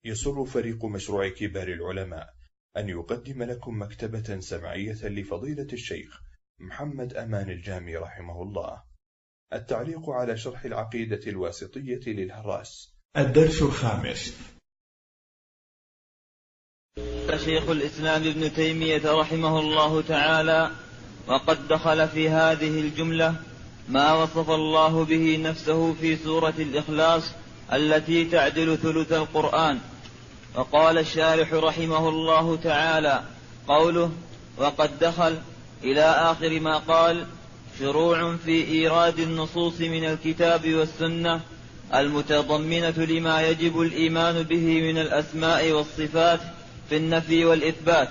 يسر فريق مشروع كبار العلماء أن يقدم لكم مكتبة سمعية لفضيلة الشيخ محمد أمان الجامي رحمه الله. التعليق على شرح العقيدة الواسطية للهراس. الدرس الخامس. شيخ الإسلام ابن تيمية رحمه الله تعالى: وقد دخل في هذه الجملة ما وصف الله به نفسه في سورة الإخلاص التي تعدل ثلث القرآن. وقال الشارح رحمه الله تعالى: قوله وقد دخل إلى آخر ما قال شروع في إيراد النصوص من الكتاب والسنة المتضمنة لما يجب الإيمان به من الأسماء والصفات في النفي والإثبات.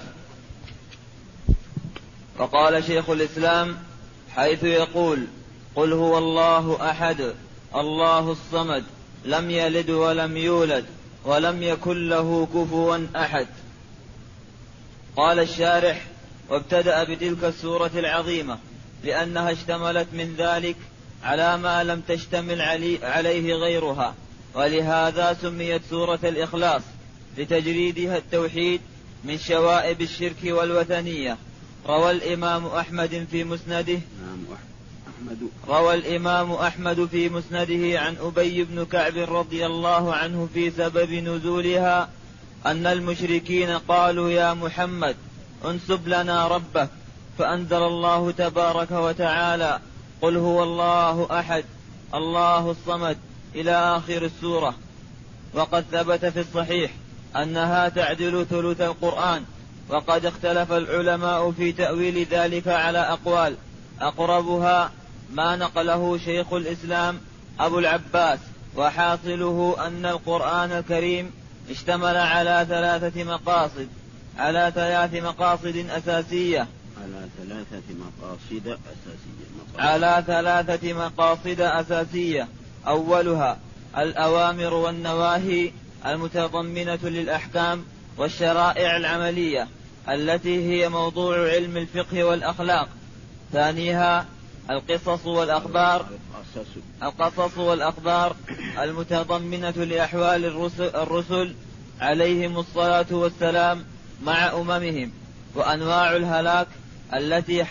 وقال شيخ الإسلام حيث يقول: قل هو الله أحد الله الصمد لم يلد ولم يولد ولم يكن له كفوا أحد. قال الشارح: وابتدأ بتلك السورة العظيمة لأنها اشتملت من ذلك على ما لم تشتمل عليه غيرها، ولهذا سميت سورة الإخلاص لتجريدها التوحيد من شوائب الشرك والوثنية. روى الإمام أحمد في مسنده عن أبي بن كعب رضي الله عنه في سبب نزولها أن المشركين قالوا: يا محمد انسب لنا ربك، فأنزل الله تبارك وتعالى: قل هو الله أحد الله الصمد إلى آخر السورة. وقد ثبت في الصحيح أنها تعدل ثلث القرآن، وقد اختلف العلماء في تأويل ذلك على أقوال، أقربها ما نقله شيخ الإسلام أبو العباس، وحاصله أن القرآن الكريم اشتمل على ثلاث مقاصد أساسية. أولها الأوامر والنواهي المتضمنة للأحكام والشرائع العملية التي هي موضوع علم الفقه والأخلاق. ثانيها القصص والأخبار المتضمنة لأحوال الرسل عليهم الصلاة والسلام مع أممهم، وأنواع الهلاك التي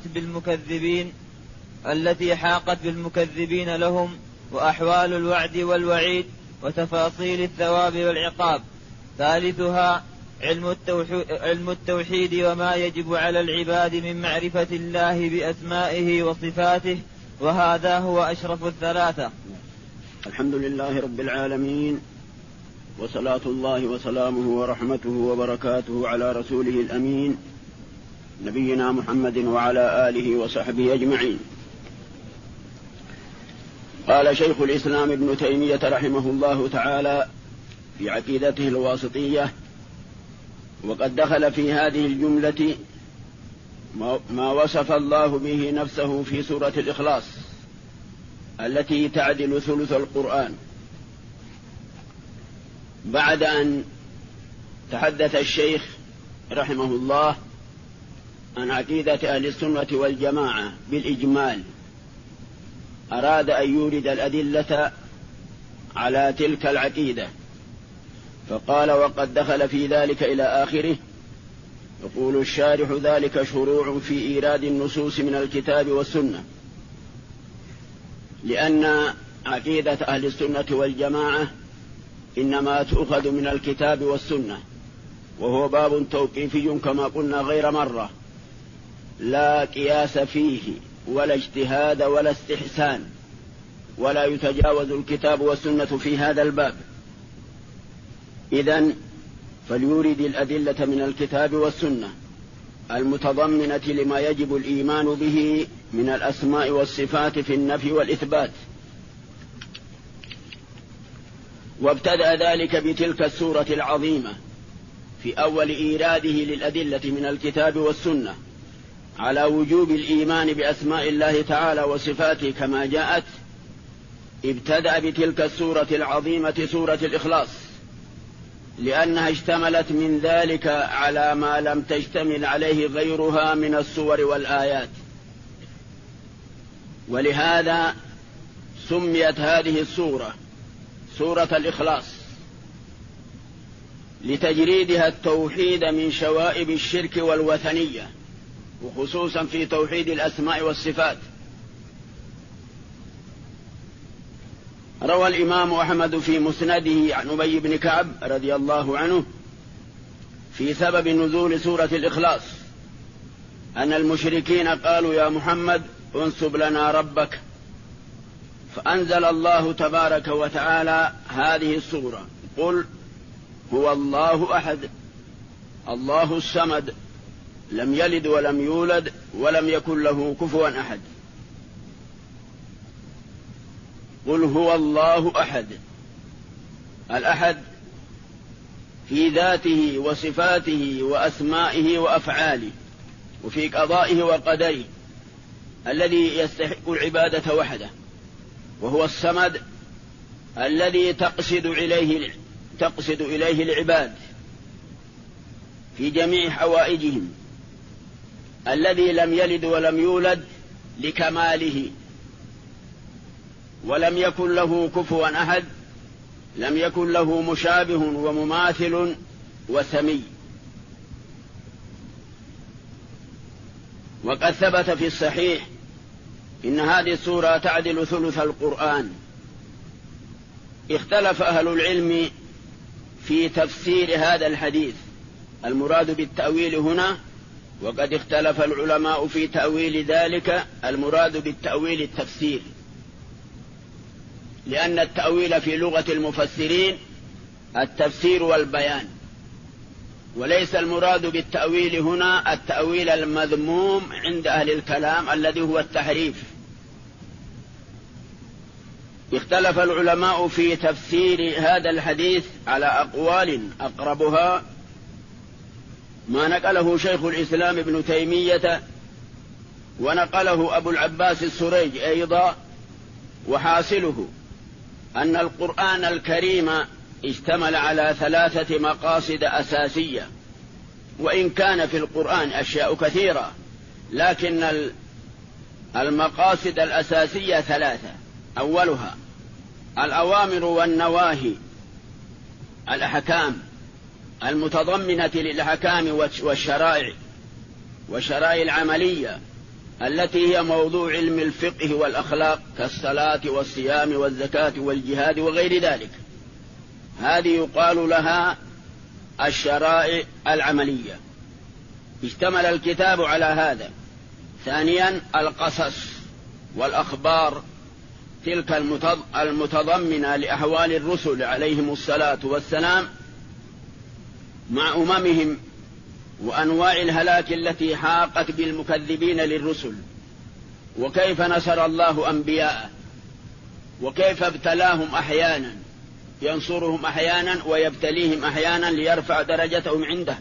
حاقت بالمكذبين لهم، وأحوال الوعد والوعيد، وتفاصيل الثواب والعقاب. ثالثها علم التوحيد وما يجب على العباد من معرفة الله بأسمائه وصفاته، وهذا هو أشرف الثلاثة. الحمد لله رب العالمين، وصلاة الله وسلامه ورحمته وبركاته على رسوله الأمين نبينا محمد وعلى آله وصحبه أجمعين. قال شيخ الإسلام ابن تيمية رحمه الله تعالى في عقيدته الواسطية: وقد دخل في هذه الجملة ما وصف الله به نفسه في سورة الإخلاص التي تعدل ثلث القرآن. بعد أن تحدث الشيخ رحمه الله عن عقيدة أهل السنة والجماعة بالإجمال، أراد أن يورد الأدلة على تلك العقيدة، فقال: وقد دخل في ذلك إلى آخره. يقول الشارح: ذلك شروع في إيراد النصوص من الكتاب والسنة، لأن عقيدة أهل السنة والجماعة إنما تؤخذ من الكتاب والسنة، وهو باب توقيفي كما قلنا غير مرة، لا قياس فيه ولا اجتهاد ولا استحسان، ولا يتجاوز الكتاب والسنة في هذا الباب. إذن فليورد الأدلة من الكتاب والسنة المتضمنة لما يجب الإيمان به من الأسماء والصفات في النفي والإثبات. وابتدأ ذلك بتلك السورة العظيمة في أول إيراده للأدلة من الكتاب والسنة على وجوب الإيمان بأسماء الله تعالى وصفاته كما جاءت. ابتدأ بتلك السورة العظيمة سورة الإخلاص لأنها اشتملت من ذلك على ما لم تشتمل عليه غيرها من السور والآيات، ولهذا سميت هذه السورة سورة الإخلاص، لتجريدها التوحيد من شوائب الشرك والوثنية، وخصوصا في توحيد الأسماء والصفات. روى الإمام أحمد في مسنده عن أبي بن كعب رضي الله عنه في سبب نزول سورة الإخلاص أن المشركين قالوا يا محمد انسب لنا ربك، فأنزل الله تبارك وتعالى هذه السورة: قل هو الله أحد الله الصمد لم يلد ولم يولد ولم يكن له كفوا أحد. قل هو الله أحد، الأحد في ذاته وصفاته وأسمائه وأفعاله وفي قضائه وقدره، الذي يستحق العبادة وحده، وهو الصمد الذي تقصد إليه العباد في جميع حوائجهم، الذي لم يلد ولم يولد لكماله، ولم يكن له كفوا أحد، لم يكن له مشابه ومماثل وسمي. وقد ثبت في الصحيح إن هذه السورة تعدل ثلث القرآن. اختلف أهل العلم في تفسير هذا الحديث، المراد بالتأويل هنا، وقد اختلف العلماء في تأويل ذلك، المراد بالتأويل التفسير، لأن التأويل في لغة المفسرين التفسير والبيان، وليس المراد بالتأويل هنا التأويل المذموم عند أهل الكلام الذي هو التحريف. اختلف العلماء في تفسير هذا الحديث على أقوال، أقربها ما نقله شيخ الإسلام ابن تيمية، ونقله أبو العباس السريج أيضا، وحاصله أن القرآن الكريم اشتمل على 3 مقاصد أساسية، وإن كان في القرآن أشياء كثيرة، لكن المقاصد الأساسية 3: أولها الأوامر والنواهي، الأحكام المتضمنة للأحكام والشرائع العملية التي هي موضوع علم الفقه والأخلاق كالصلاة والصيام والزكاة والجهاد وغير ذلك، هذه يقال لها الشرائع العملية، اشتمل الكتاب على هذا. ثانيا القصص والأخبار، تلك المتضمنة لأحوال الرسل عليهم الصلاة والسلام مع أممهم وأنواع الهلاك التي حاقت بالمكذبين للرسل، وكيف نصر الله أنبياءه، وكيف ابتلاهم أحيانا، ينصرهم أحيانا ويبتليهم أحيانا ليرفع درجتهم عنده،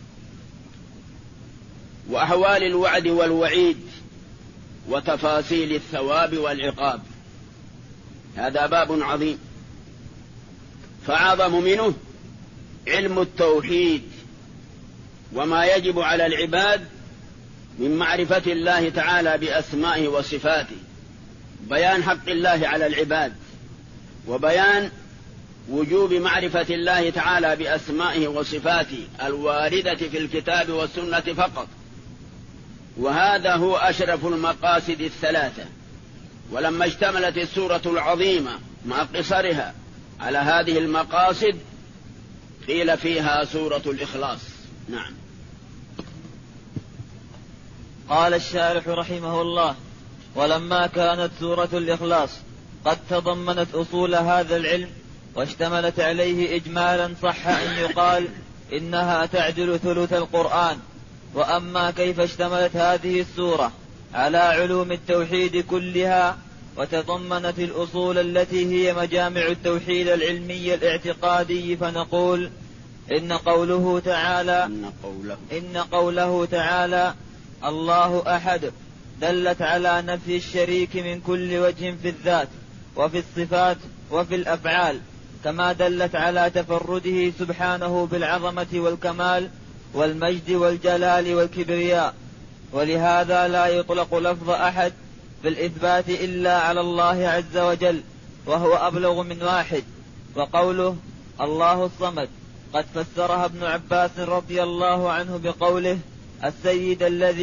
وأحوال الوعد والوعيد وتفاصيل الثواب والعقاب. هذا باب عظيم، فأعظم منه علم التوحيد وما يجب على العباد من معرفة الله تعالى بأسمائه وصفاته، بيان حق الله على العباد، وبيان وجوب معرفة الله تعالى بأسمائه وصفاته الواردة في الكتاب والسنة فقط، وهذا هو أشرف المقاصد 3. ولما اشتملت السورة العظيمة مع قصرها على هذه المقاصد قيل فيها سورة الإخلاص. نعم. قال الشارح رحمه الله: ولما كانت سورة الإخلاص قد تضمنت أصول هذا العلم واشتملت عليه إجمالا، صح أن يقال إنها تعدل ثلث القرآن. وأما كيف اشتملت هذه السورة على علوم التوحيد كلها وتضمنت الأصول التي هي مجامع التوحيد العلمي الاعتقادي، فنقول إن قوله تعالى الله أحد دلت على نفي الشريك من كل وجه في الذات وفي الصفات وفي الأفعال، كما دلت على تفرده سبحانه بالعظمة والكمال والمجد والجلال والكبرياء. ولهذا لا يطلق لفظ أحد في الإثبات إلا على الله عز وجل، وهو أبلغ من واحد. وقوله الله الصمد وقد فسرها ابن عباس رضي الله عنه بقوله السيد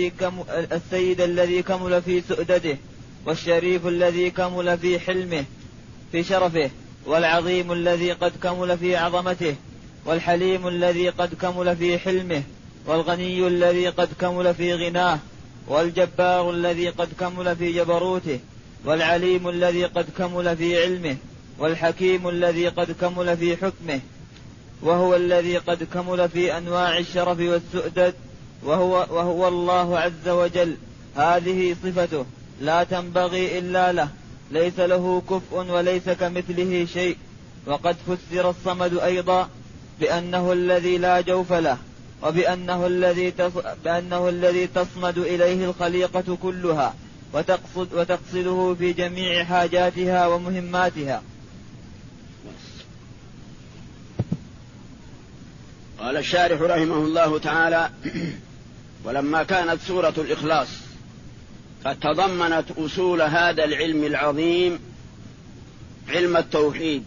الذي كمل في سؤدده، والشريف الذي كمل في حلمه في شرفه، والعظيم الذي قد كمل في عظمته، والحليم الذي قد كمل في حلمه، والغني الذي قد كمل في غناه، والجبار الذي قد كمل في جبروته، والعليم الذي قد كمل في علمه، والحكيم الذي قد كمل في حكمه، وهو الذي قد كمل في أنواع الشرف والسؤدد، وهو الله عز وجل. هذه صفته لا تنبغي إلا له، ليس له كفء وليس كمثله شيء. وقد فسر الصمد أيضا بأنه الذي لا جوف له، وبأنه الذي تصمد إليه الخليقة كلها وتقصده في جميع حاجاتها ومهماتها. قال الشارح رحمه الله تعالى: ولما كانت سورة الإخلاص قد تضمنت أصول هذا العلم العظيم، علم التوحيد،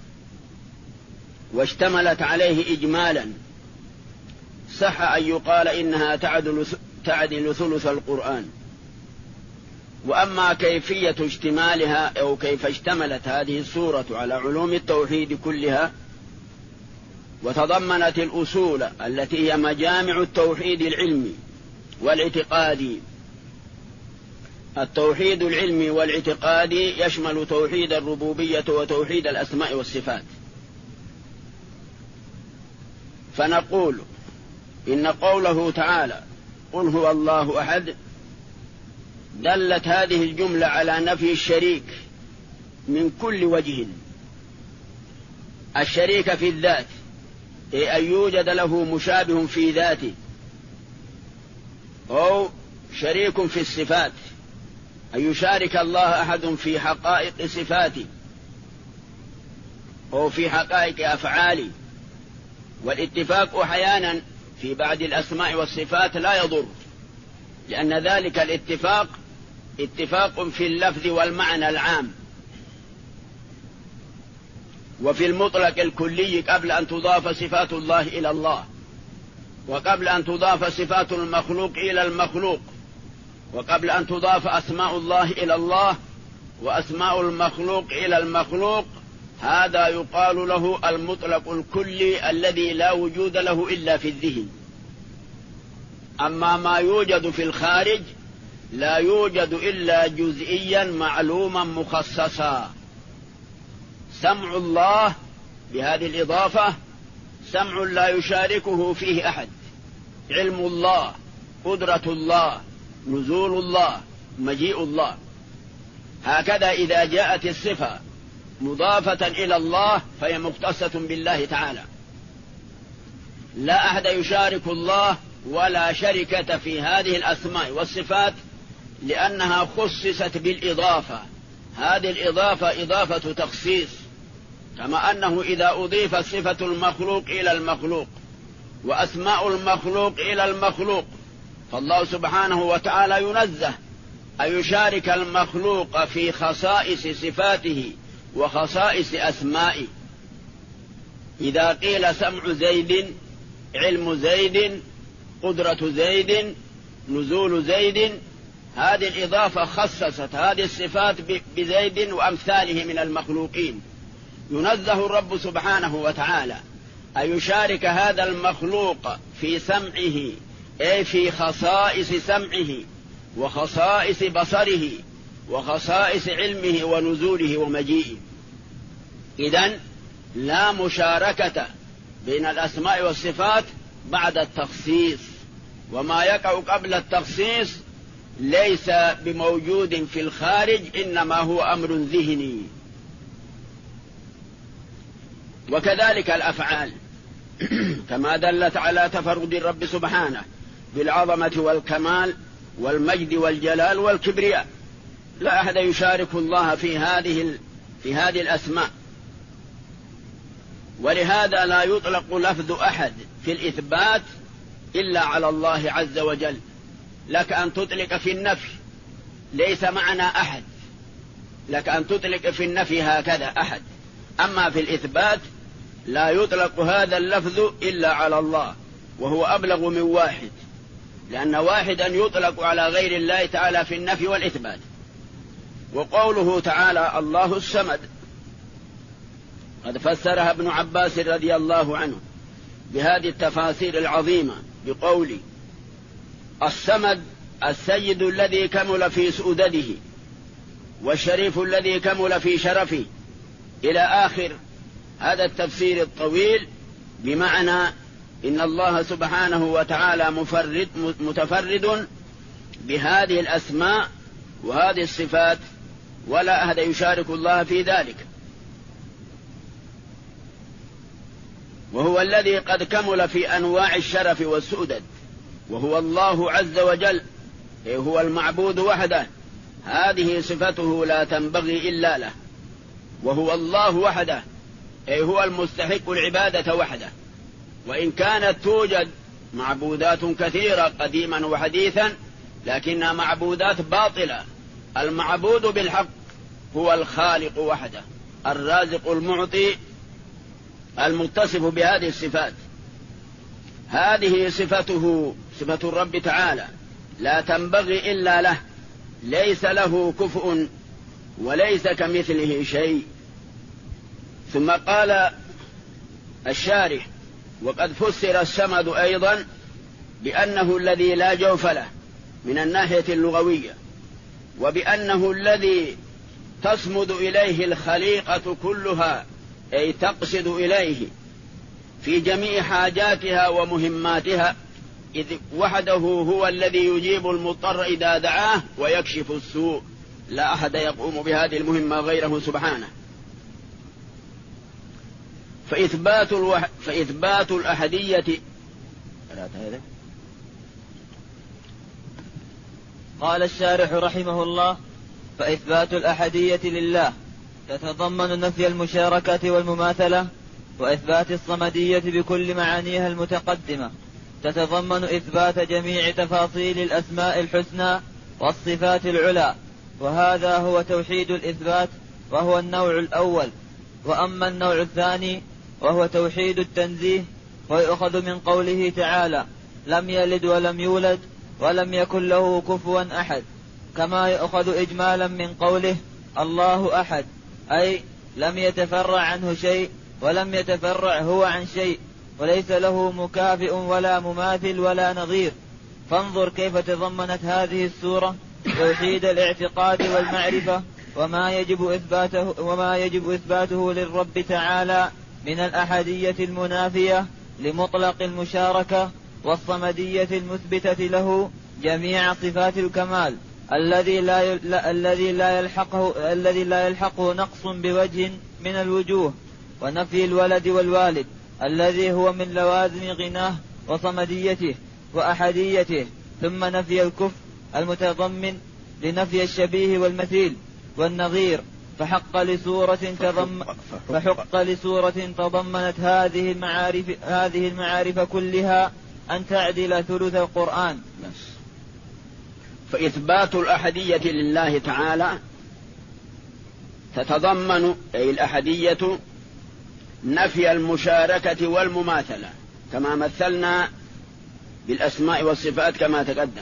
واشتملت عليه إجمالا، صح أن يقال إنها تعدل ثلث القرآن. وأما كيفية اشتمالها أو كيف اشتملت هذه السورة على علوم التوحيد كلها وتضمنت الأصول التي هي مجامع التوحيد العلمي والاعتقادي. التوحيد العلمي والاعتقادي يشمل توحيد الربوبية وتوحيد الأسماء والصفات. فنقول إن قوله تعالى قل هو الله أحد دلت هذه الجملة على نفي الشريك من كل وجه. الشريك في الذات، أن يوجد له مشابه في ذاته، أو شريك في الصفات، أن يشارك الله أحد في حقائق صفاته أو في حقائق أفعاله. والاتفاق أحيانا في بعض الأسماء والصفات لا يضر، لأن ذلك الاتفاق اتفاق في اللفظ والمعنى العام، وفي المطلق الكلي قبل أن تضاف صفات الله إلى الله، وقبل أن تضاف صفات المخلوق إلى المخلوق، وقبل أن تضاف أسماء الله إلى الله وأسماء المخلوق إلى المخلوق. هذا يقال له المطلق الكلي الذي لا وجود له إلا في الذهن. أما ما يوجد في الخارج لا يوجد إلا جزئيا معلوما مخصصا. سمع الله بهذه الإضافة سمع لا يشاركه فيه أحد، علم الله، قدرة الله، نزول الله، مجيء الله. هكذا إذا جاءت الصفة مضافة إلى الله فهي مختصة بالله تعالى، لا أحد يشارك الله ولا شركة في هذه الأسماء والصفات، لأنها خصصت بالإضافة. هذه الإضافة إضافة تخصيص، كما أنه إذا أضيفت صفة المخلوق إلى المخلوق وأسماء المخلوق إلى المخلوق، فالله سبحانه وتعالى ينزه أن يشارك المخلوق في خصائص صفاته وخصائص أسمائه. إذا قيل سمع زيد، علم زيد، قدرة زيد، نزول زيد، هذه الإضافة خصصت هذه الصفات بزيد وأمثاله من المخلوقين. ينزه الرب سبحانه وتعالى أن يشارك هذا المخلوق في سمعه، أي في خصائص سمعه وخصائص بصره وخصائص علمه ونزوله ومجيئه. إذن لا مشاركة بين الأسماء والصفات بعد التخصيص، وما يقع قبل التخصيص ليس بموجود في الخارج، إنما هو أمر ذهني. وكذلك الأفعال كما دلت على تفرد الرب سبحانه بالعظمة والكمال والمجد والجلال والكبرياء، لا أحد يشارك الله في هذه الأسماء. ولهذا لا يطلق لفظ أحد في الإثبات إلا على الله عز وجل. لك أن تطلق في النفي ليس معنى أحد، لك أن تطلق في النفي هكذا أحد، أما في الإثبات لا يطلق هذا اللفظ إلا على الله، وهو أبلغ من واحد، لأن واحدا يطلق على غير الله تعالى في النفي والإثبات. وقوله تعالى الله الصمد قد فسرها ابن عباس رضي الله عنه بهذه التفاسير العظيمة بقوله الصمد السيد الذي كمل في سؤدده، والشريف الذي كمل في شرفه، إلى آخر هذا التفسير الطويل، بمعنى إن الله سبحانه وتعالى متفرد بهذه الأسماء وهذه الصفات، ولا أحد يشارك الله في ذلك. وهو الذي قد كمل في أنواع الشرف والسؤدد، وهو الله عز وجل، هو المعبود وحده، هذه صفته لا تنبغي إلا له، وهو الله وحده، هو المستحق العبادة وحده. وإن كانت توجد معبودات كثيرة قديما وحديثا، لكنها معبودات باطلة. المعبود بالحق هو الخالق وحده، الرازق المعطي المتصف بهذه الصفات. هذه صفته، صفة الرب تعالى، لا تنبغي إلا له، ليس له كفء وليس كمثله شيء. ثم قال الشارح وقد فسر الصمد أيضا بأنه الذي لا جوف له من الناحية اللغوية، وبأنه الذي تصمد إليه الخليقة كلها، أي تقصد إليه في جميع حاجاتها ومهماتها، إذ وحده هو الذي يجيب المضطر إذا دعاه ويكشف السوء، لا أحد يقوم بهذه المهمة غيره سبحانه. فإثبات الأحدية قال الشارح رحمه الله: فإثبات الأحدية لله تتضمن نفي المشاركة والمماثلة، وإثبات الصمدية بكل معانيها المتقدمة تتضمن إثبات جميع تفاصيل الأسماء الحسنى والصفات العلى، وهذا هو توحيد الإثبات، وهو النوع الأول. وأما النوع الثاني وهو توحيد التنزيه، ويؤخذ من قوله تعالى: لم يلد ولم يولد ولم يكن له كفوا أحد، كما يؤخذ إجمالا من قوله الله أحد، أي لم يتفرع عنه شيء ولم يتفرع هو عن شيء، وليس له مكافئ ولا مماثل ولا نظير. فانظر كيف تضمنت هذه السورة توحيد الاعتقاد والمعرفة، وما يجب إثباته للرب تعالى من الأحدية المنافية لمطلق المشاركة، والصمدية المثبتة له جميع صفات الكمال، الذي لا يلحقه نقص بوجه من الوجوه، ونفي الولد والوالد الذي هو من لوازم غناه وصمديته وأحديته، ثم نفي الكفر المتضمن لنفي الشبيه والمثيل والنظير. فحق لسورة تضمنت هذه المعارف كلها أن تعدل ثلث القرآن. فإثبات الأحدية لله تعالى تتضمن، أي الأحدية، نفي المشاركة والمماثلة كما مثلنا بالأسماء والصفات كما تقدم،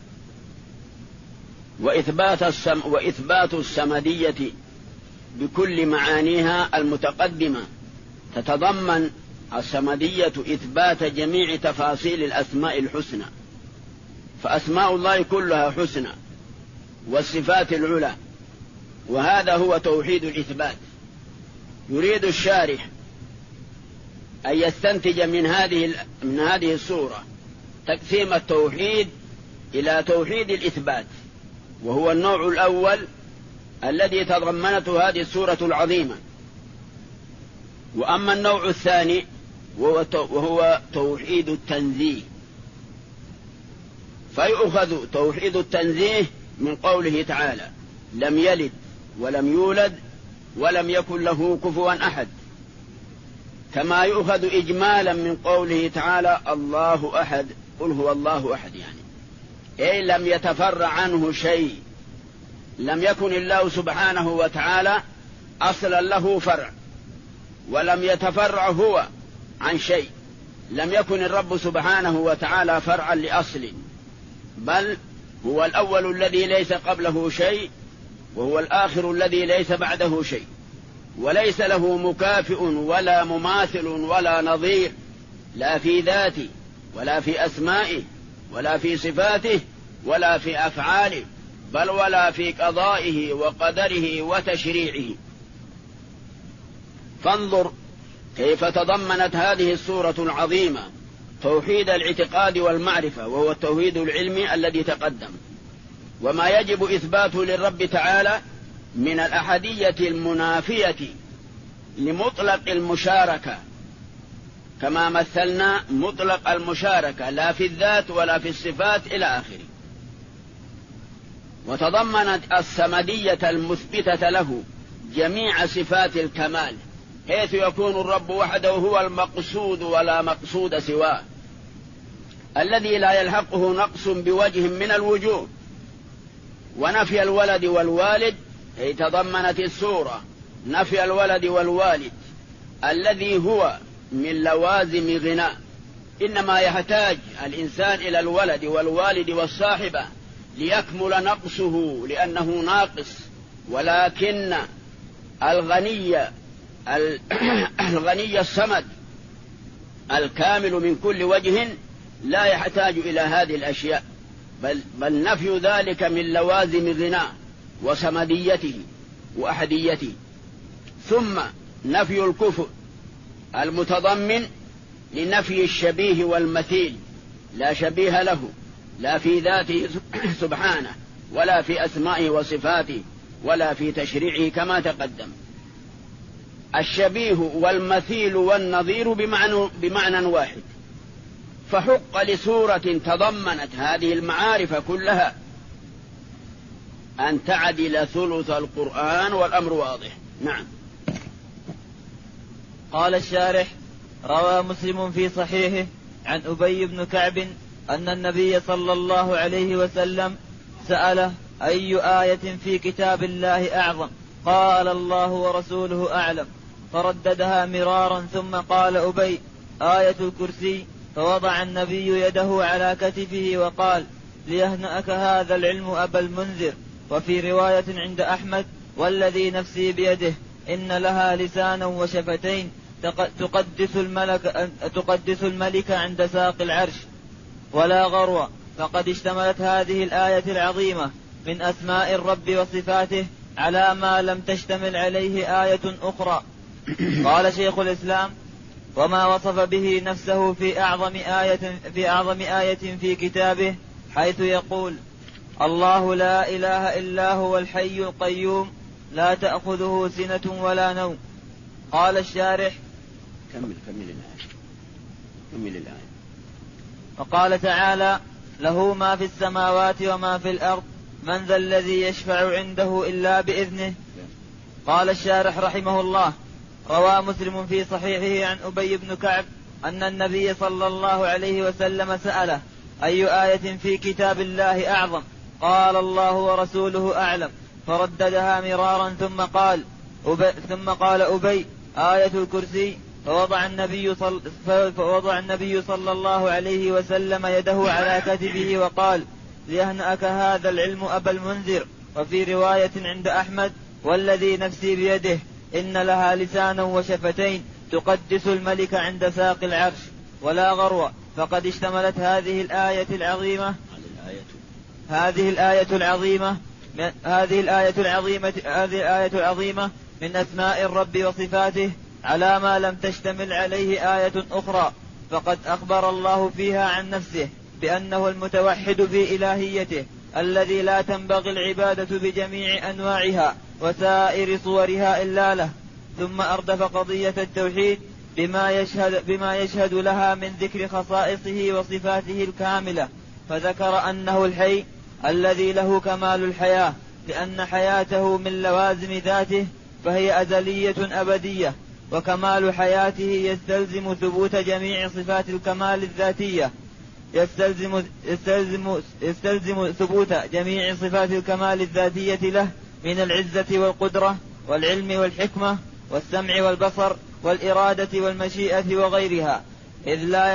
وإثبات الصمدية بكل معانيها المتقدمة تتضمن الصمدية إثبات جميع تفاصيل الأسماء الحسنى، فأسماء الله كلها حسنى والصفات العلى، وهذا هو توحيد الإثبات. يريد الشارح أن يستنتج من هذه السورة تقسيم التوحيد إلى توحيد الإثبات، وهو النوع الأول الذي تضمنته هذه السورة العظيمة. وأما النوع الثاني وهو توحيد التنزيه، فيؤخذ توحيد التنزيه من قوله تعالى: لم يلد ولم يولد ولم يكن له كفوا أحد، كما يؤخذ إجمالا من قوله تعالى: الله أحد، قل هو الله أحد، يعني أي لم يتفرع عنه شيء، لم يكن الله سبحانه وتعالى أصلا له فرع، ولم يتفرع هو عن شيء. لم يكن الرب سبحانه وتعالى فرعا لأصل، بل هو الأول الذي ليس قبله شيء، وهو الآخر الذي ليس بعده شيء، وليس له مكافئ ولا مماثل ولا نظير، لا في ذاته ولا في أسمائه ولا في صفاته ولا في أفعاله، بل ولا في قضائه وقدره وتشريعه. فانظر كيف تضمنت هذه السورة العظيمة توحيد الاعتقاد والمعرفة، وهو التوحيد العلمي الذي تقدم، وما يجب إثباته للرب تعالى من الأحدية المنافية لمطلق المشاركة، كما مثلنا مطلق المشاركة لا في الذات ولا في الصفات إلى آخره. وتضمنت الصمدية المثبتة له جميع صفات الكمال، حيث يكون الرب وحده هو المقصود ولا مقصود سواه، الذي لا يلحقه نقص بوجه من الوجوه. ونفي الولد والوالد، أي تضمنت السورة نفي الولد والوالد الذي هو من لوازم غناء. إنما يحتاج الإنسان إلى الولد والوالد والصاحبة ليكمل نقصه لأنه ناقص، ولكن الغني الصمد الكامل من كل وجه لا يحتاج إلى هذه الأشياء، بل نفي ذلك من لوازم غناء وصمديته وأحديته. ثم نفي الكفء المتضمن لنفي الشبيه والمثيل، لا شبيه له لا في ذاته سبحانه ولا في أسمائه وصفاته ولا في تشريعه كما تقدم. الشبيه والمثيل والنظير بمعنى واحد، فحق لسورة تضمنت هذه المعارف كلها أن تعدل ثلث القرآن، والأمر واضح. نعم. قال الشارح: روى مسلم في صحيحه عن أبي بن كعب أن النبي صلى الله عليه وسلم سأله: أي آية في كتاب الله أعظم؟ قال: الله ورسوله أعلم. فرددها مرارا ثم قال أبي: آية الكرسي. فوضع النبي يده على كتفه وقال: ليهنأك هذا العلم أبا المنذر. وفي رواية عند أحمد: والذي نفسي بيده إن لها لسانا وشفتين تقدس الملك عند ساق العرش ولا غرو. فقد اشتملت هذه الآية العظيمة من أسماء الرب وصفاته على ما لم تشتمل عليه آية أخرى. قال شيخ الإسلام: وما وصف به نفسه في أعظم آية في كتابه، حيث يقول: الله لا إله إلا هو الحي القيوم لا تأخذه سنة ولا نوم. قال الشارح: كمل الآية. وقال تعالى: له ما في السماوات وما في الأرض من ذا الذي يشفع عنده إلا بإذنه. قال الشارح رحمه الله: روى مسلم في صحيحه عن أبي بن كعب أن النبي صلى الله عليه وسلم سأله: أي آية في كتاب الله أعظم؟ قال: الله ورسوله أعلم. فرددها مرارا ثم قال أبي: آية الكرسي. فوضع النبي صلى الله عليه وسلم يده على كتفه وقال: ليهنأك هذا العلم أبا المنذر. وفي رواية عند أحمد: والذي نفسي بيده إن لها لسانا وشفتين تقدس الملك عند ساق العرش ولا غرو. فقد اشتملت هذه الآية العظيمة من أسماء الرب وصفاته على ما لم تشتمل عليه آية أخرى. فقد أخبر الله فيها عن نفسه بأنه المتوحد في إلهيته الذي لا تنبغي العبادة بجميع أنواعها وسائر صورها إلا له. ثم أردف قضية التوحيد بما يشهد لها من ذكر خصائصه وصفاته الكاملة، فذكر أنه الحي الذي له كمال الحياة، لأن حياته من لوازم ذاته فهي أزلية أبدية، وكمال حياته يستلزم ثبوت جميع صفات الكمال الذاتية، يستلزم ثبوت جميع صفات الكمال الذاتية له من العزة والقدرة والعلم والحكمة والسمع والبصر والإرادة والمشيئة وغيرها، إذ لا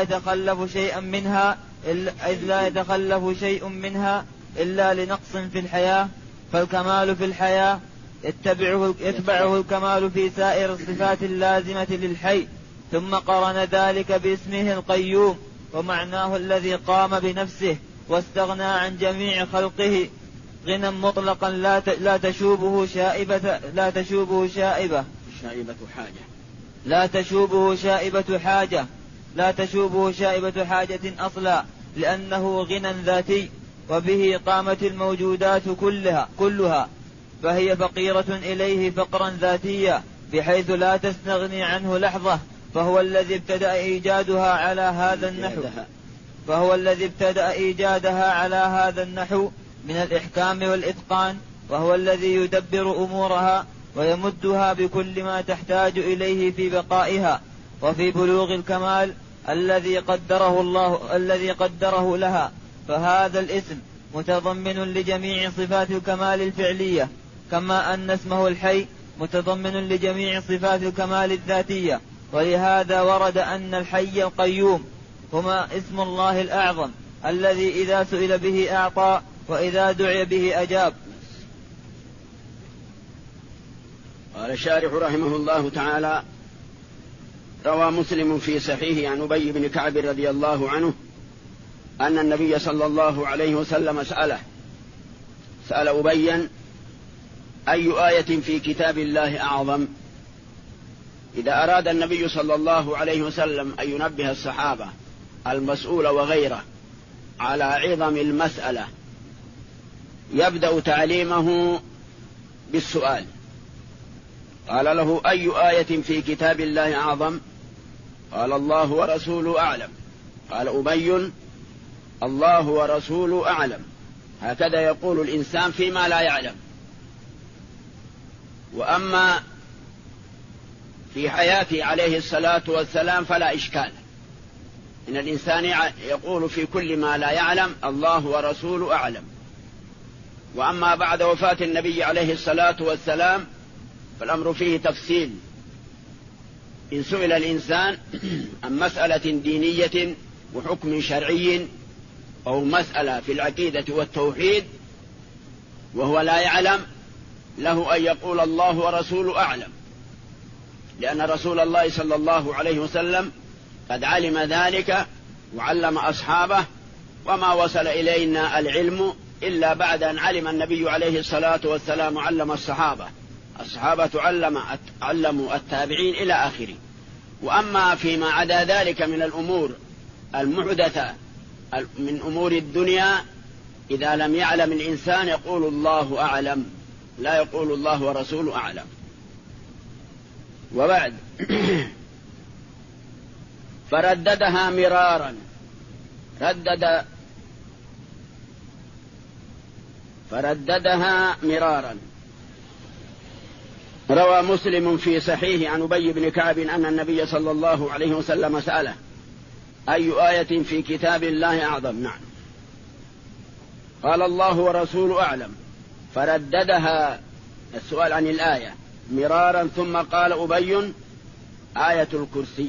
يتخلف شيء منها إلا لنقص في الحياة، فالكمال في الحياة يتبعه الكمال في سائر الصفات اللازمة للحي. ثم قرن ذلك باسمه القيوم، ومعناه الذي قام بنفسه واستغنى عن جميع خلقه غنى مطلقا لا تشوبه شائبة حاجة أصلا، لأنه غنى ذاتي، وبه قامت الموجودات كلها، فهي فقيرة إليه فقرا ذاتيا بحيث لا تستغني عنه لحظة، فهو الذي ابتدأ إيجادها على هذا النحو من الإحكام والإتقان، وهو الذي يدبر أمورها ويمدها بكل ما تحتاج إليه في بقائها وفي بلوغ الكمال الذي قدره لها. فهذا الاسم متضمن لجميع صفات الكمال الفعلية، كما أن اسمه الحي متضمن لجميع صفات الكمال الذاتية. ولهذا ورد أن الحي القيوم هما اسم الله الأعظم الذي إذا سئل به أعطى وإذا دعي به أجاب. قال الشارح رحمه الله تعالى: روى مسلم في صحيحه عن أبي بن كعب رضي الله عنه أن النبي صلى الله عليه وسلم سأل أبيا: أي آية في كتاب الله أعظم؟ إذا أراد النبي صلى الله عليه وسلم أن ينبه الصحابة المسؤول وغيره على عظم المسألة يبدأ تعليمه بالسؤال. قال له: أي آية في كتاب الله أعظم؟ قال: الله ورسوله أعلم. قال أبي: الله ورسوله أعلم. هكذا يقول الإنسان فيما لا يعلم. وأما في حياته عليه الصلاة والسلام فلا إشكال، إن الإنسان يقول في كل ما لا يعلم الله ورسوله أعلم. وأما بعد وفاة النبي عليه الصلاة والسلام فالأمر فيه تفصيل. إن سئل الإنسان عن مسألة دينية وحكم شرعي أو مسألة في العقيدة والتوحيد وهو لا يعلم، له أن يقول الله ورسوله أعلم، لأن رسول الله صلى الله عليه وسلم قد علم ذلك وعلم أصحابه، وما وصل إلينا العلم إلا بعد أن علم النبي عليه الصلاة والسلام وعلم الصحابة علموا التابعين إلى آخره. وأما فيما عدا ذلك من الأمور المحدثة من أمور الدنيا، إذا لم يعلم الإنسان يقول الله أعلم، لا يقول الله ورسوله أعلم. وبعد فرددها مرارا، فرددها مرارا. روى مسلم في صحيحه عن أبي بن كعب أن النبي صلى الله عليه وسلم سأله: أي آية في كتاب الله أعظم؟ نعم. قال: الله ورسوله أعلم. فرددها، السؤال عن الآية، مرارا، ثم قال أبي: آية الكرسي.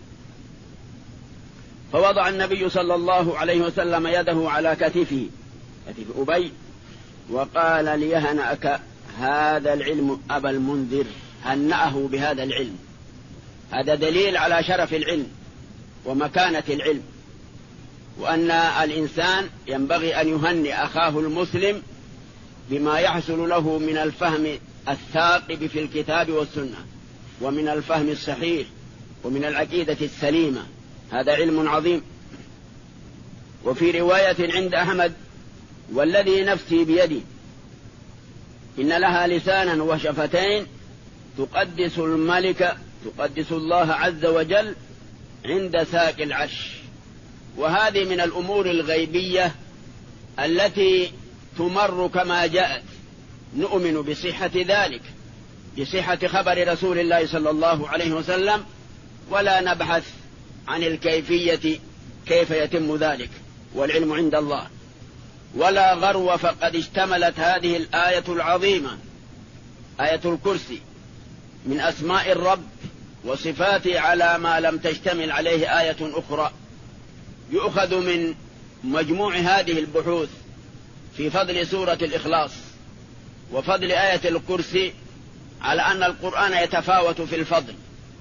فوضع النبي صلى الله عليه وسلم يده على كتف أبي وقال: ليهنأك هذا العلم أبا المنذر. هنأه بهذا العلم. هذا دليل على شرف العلم ومكانة العلم، وأن الإنسان ينبغي أن يهنئ أخاه المسلم بما يحصل له من الفهم الثاقب في الكتاب والسنة، ومن الفهم الصحيح، ومن العقيدة السليمة. هذا علم عظيم. وفي رواية عند أحمد: والذي نفسي بيدي إن لها لسانا وشفتين تقدس الله عز وجل عند ساق العرش. وهذه من الأمور الغيبية التي تمر كما جاءت، نؤمن بصحة ذلك، بصحة خبر رسول الله صلى الله عليه وسلم، ولا نبحث عن الكيفية كيف يتم ذلك، والعلم عند الله. ولا غرو، فقد اشتملت هذه الآية العظيمة، آية الكرسي، من أسماء الرب وصفاته على ما لم تشتمل عليه آية أخرى. يؤخذ من مجموع هذه البحوث في فضل سورة الإخلاص وفضل آية الكرسي على أن القرآن يتفاوت في الفضل،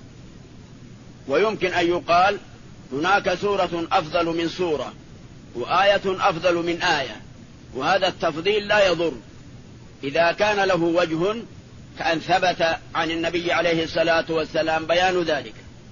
ويمكن أن يقال هناك سورة أفضل من سورة وآية أفضل من آية، وهذا التفضيل لا يضر إذا كان له وجه، كأن ثبت عن النبي عليه الصلاة والسلام بيان ذلك.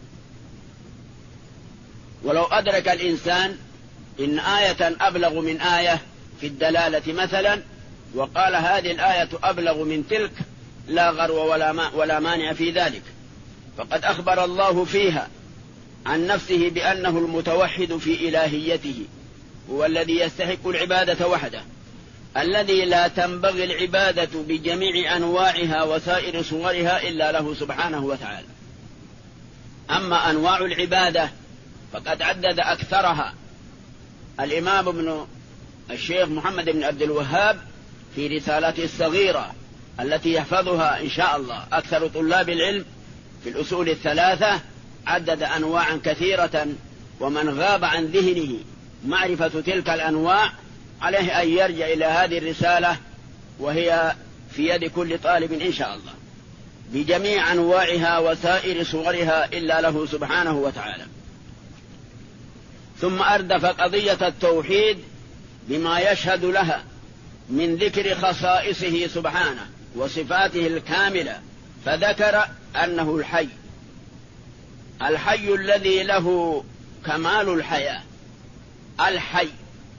ولو أدرك الإنسان إن آية أبلغ من آية في الدلالة مثلا، وقال هذه الآية أبلغ من تلك، لا غرو ولا مانع في ذلك، فقد أخبر الله فيها عن نفسه بأنه المتوحد في إلهيته، هو الذي يستحق العبادة وحده، الذي لا تنبغي العبادة بجميع أنواعها وسائر صورها إلا له سبحانه وتعالى. أما أنواع العبادة فقد عدد أكثرها الإمام ابن الشيخ محمد بن عبد الوهاب في رسالته الصغيرة التي يحفظها إن شاء الله أكثر طلاب العلم في الأصول الثلاثة، عدد أنواعا كثيرة، ومن غاب عن ذهنه معرفة تلك الأنواع عليه أن يرجع إلى هذه الرسالة، وهي في يد كل طالب إن شاء الله، بجميع أنواعها وسائر صورها إلا له سبحانه وتعالى. ثم أردف قضية التوحيد بما يشهد لها من ذكر خصائصه سبحانه وصفاته الكاملة، فذكر أنه الحي، الحي الذي له كمال الحياة. الحي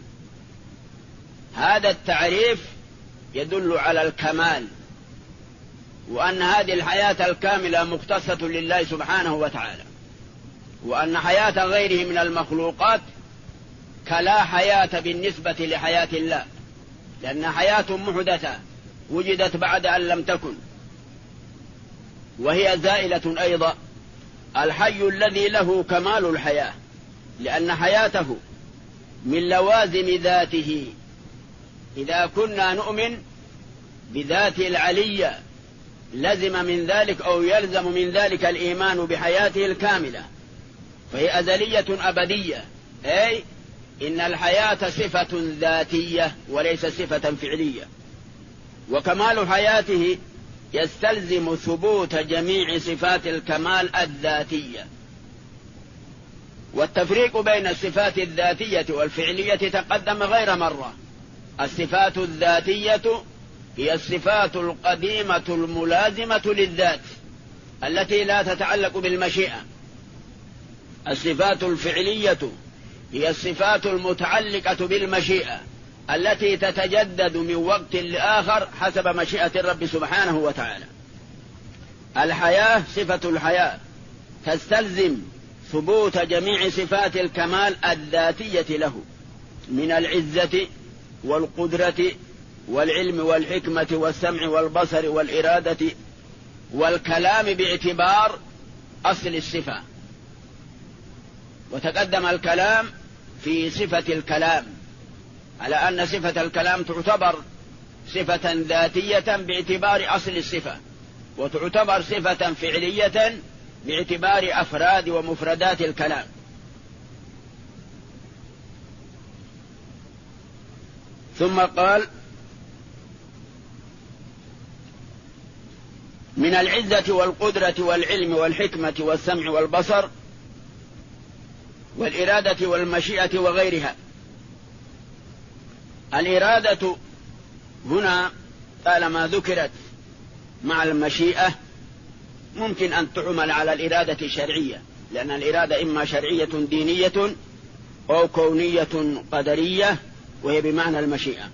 هذا التعريف يدل على الكمال، وأن هذه الحياة الكاملة مختصة لله سبحانه وتعالى، وأن حياة غيره من المخلوقات كلا حياة بالنسبة لحياة الله، لأن حياة محدثة وجدت بعد أن لم تكن، وهي زائلة أيضا. الحي الذي له كمال الحياة، لأن حياته من لوازم ذاته. إذا كنا نؤمن بذاته العلية لزم من ذلك أو يلزم من ذلك الإيمان بحياته الكاملة، فهي أزلية أبدية، أي إن الحياة صفة ذاتية وليس صفة فعلية، وكمال حياته يستلزم ثبوت جميع صفات الكمال الذاتية. والتفريق بين الصفات الذاتية والفعلية تقدم غير مرة. الصفات الذاتية هي الصفات القديمة الملازمة للذات التي لا تتعلق بالمشيئة. الصفات الفعلية هي الصفات المتعلقة بالمشيئة التي تتجدد من وقت لآخر حسب مشيئة الرب سبحانه وتعالى. الحياة صفة الحياة تستلزم ثبوت جميع صفات الكمال الذاتية له من العزة والقدرة والعلم والحكمة والسمع والبصر والإرادة والكلام باعتبار أصل الصفة. وتقدم الكلام في صفة الكلام على أن صفة الكلام تعتبر صفة ذاتية باعتبار أصل الصفة، وتعتبر صفة فعلية باعتبار أفراد ومفردات الكلام. ثم قال من العزة والقدرة والعلم والحكمة والسمع والبصر والإرادة والمشيئة وغيرها. الإرادة هنا طالما ذكرت مع المشيئة ممكن أن تعمل على الإرادة الشرعية، لأن الإرادة إما شرعية دينية أو كونية قدرية، وهي بمعنى المشيئة،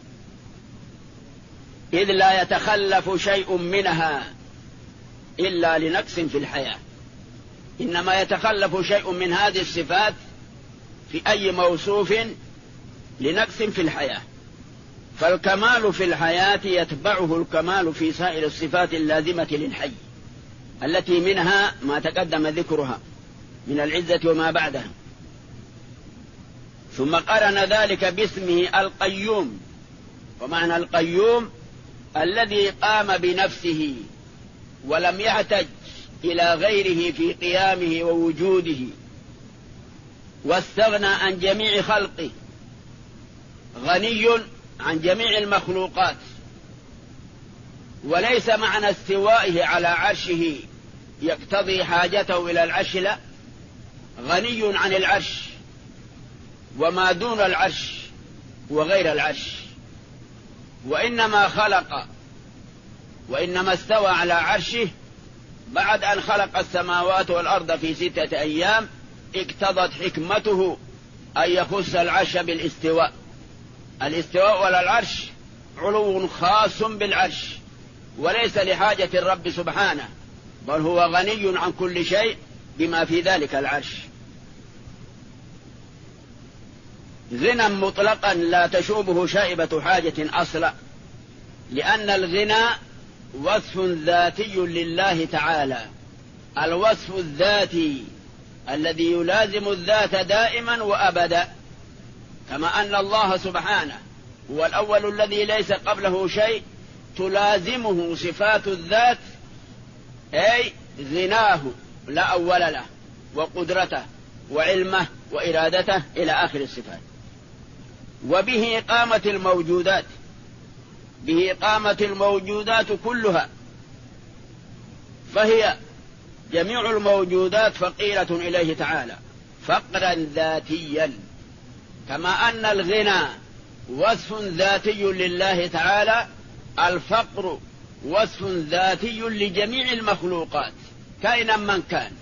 إذ لا يتخلف شيء منها إلا لنقص في الحياة. إنما يتخلف شيء من هذه الصفات في أي موصوف لنقص في الحياة، فالكمال في الحياة يتبعه الكمال في سائر الصفات اللازمة للحي التي منها ما تقدم ذكرها من العزة وما بعدها. ثم قرن ذلك باسمه القيوم، ومعنى القيوم الذي قام بنفسه ولم يحتج إلى غيره في قيامه ووجوده، واستغنى عن جميع خلقه، غني عن جميع المخلوقات. وليس معنى استوائه على عرشه يقتضي حاجته إلى العرش، لا، غني عن العرش وما دون العرش وغير العرش، وإنما استوى على عرشه بعد أن خلق السماوات والأرض في 6 أيام. اقتضت حكمته أن يخص العرش بالاستواء. الاستواء على العرش علو خاص بالعرش، وليس لحاجة الرب سبحانه، بل هو غني عن كل شيء بما في ذلك العرش. غنى مطلقا لا تشوبه شائبة حاجة أصلا، لأن الغنى وصف ذاتي لله تعالى، الوصف الذاتي الذي يلازم الذات دائما وأبدا، كما أن الله سبحانه هو الأول الذي ليس قبله شيء، تلازمه صفات الذات، أي غناه لا أول له، وقدرته وعلمه وإرادته إلى آخر الصفات. وبه قامت الموجودات، به قامت الموجودات كلها، فهي جميع الموجودات فقيرة إليه تعالى فقرا ذاتيا، كما أن الغنى وصف ذاتي لله تعالى، الفقر وصف ذاتي لجميع المخلوقات كائنا من كان،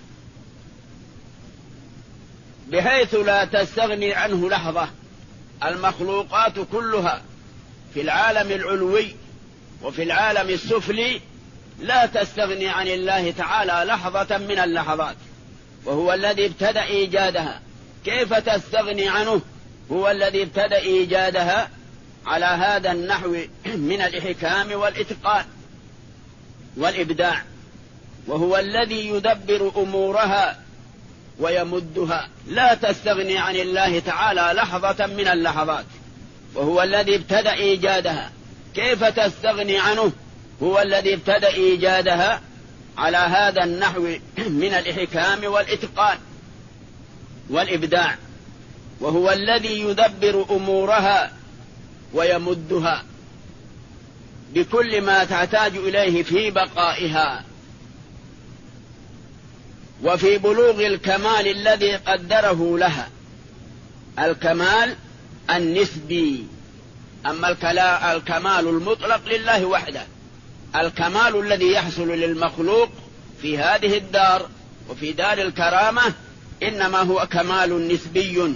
بحيث لا تستغني عنه لحظة. المخلوقات كلها في العالم العلوي وفي العالم السفلي لا تستغني عن الله تعالى لحظة من اللحظات، وهو الذي ابتدأ إيجادها. كيف تستغني عنه؟ هو الذي ابتدأ إيجادها على هذا النحو من الإحكام والإتقان والإبداع، وهو الذي يدبر أمورها ويمدها. لا تستغني عن الله تعالى لحظة من اللحظات، وهو الذي ابتدأ إيجادها. كيف تستغني عنه؟ هو الذي ابتدأ إيجادها على هذا النحو من الإحكام والإتقان والإبداع، وهو الذي يدبر أمورها ويمدها بكل ما تحتاج إليه في بقائها وفي بلوغ الكمال الذي قدره لها، الكمال النسبي. أما الكمال المطلق لله وحده، الكمال الذي يحصل للمخلوق في هذه الدار وفي دار الكرامة إنما هو كمال نسبي.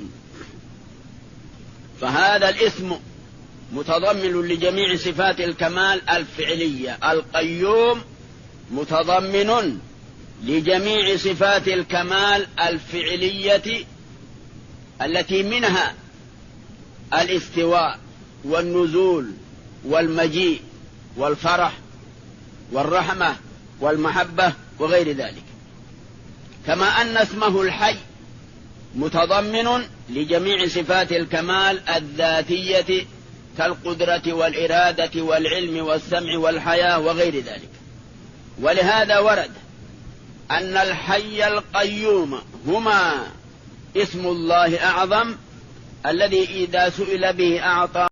فهذا الاسم متضمن لجميع صفات الكمال الفعلية، القيوم متضمن لجميع صفات الكمال الفعلية التي منها الاستواء والنزول والمجيء والفرح والرحمة والمحبة وغير ذلك. كما أن اسمه الحي متضمن لجميع صفات الكمال الذاتية كالقدرة والإرادة والعلم والسمع والحياة وغير ذلك. ولهذا ورد أن الحي القيوم هما اسم الله أعظم الذي إذا سئل به أعطى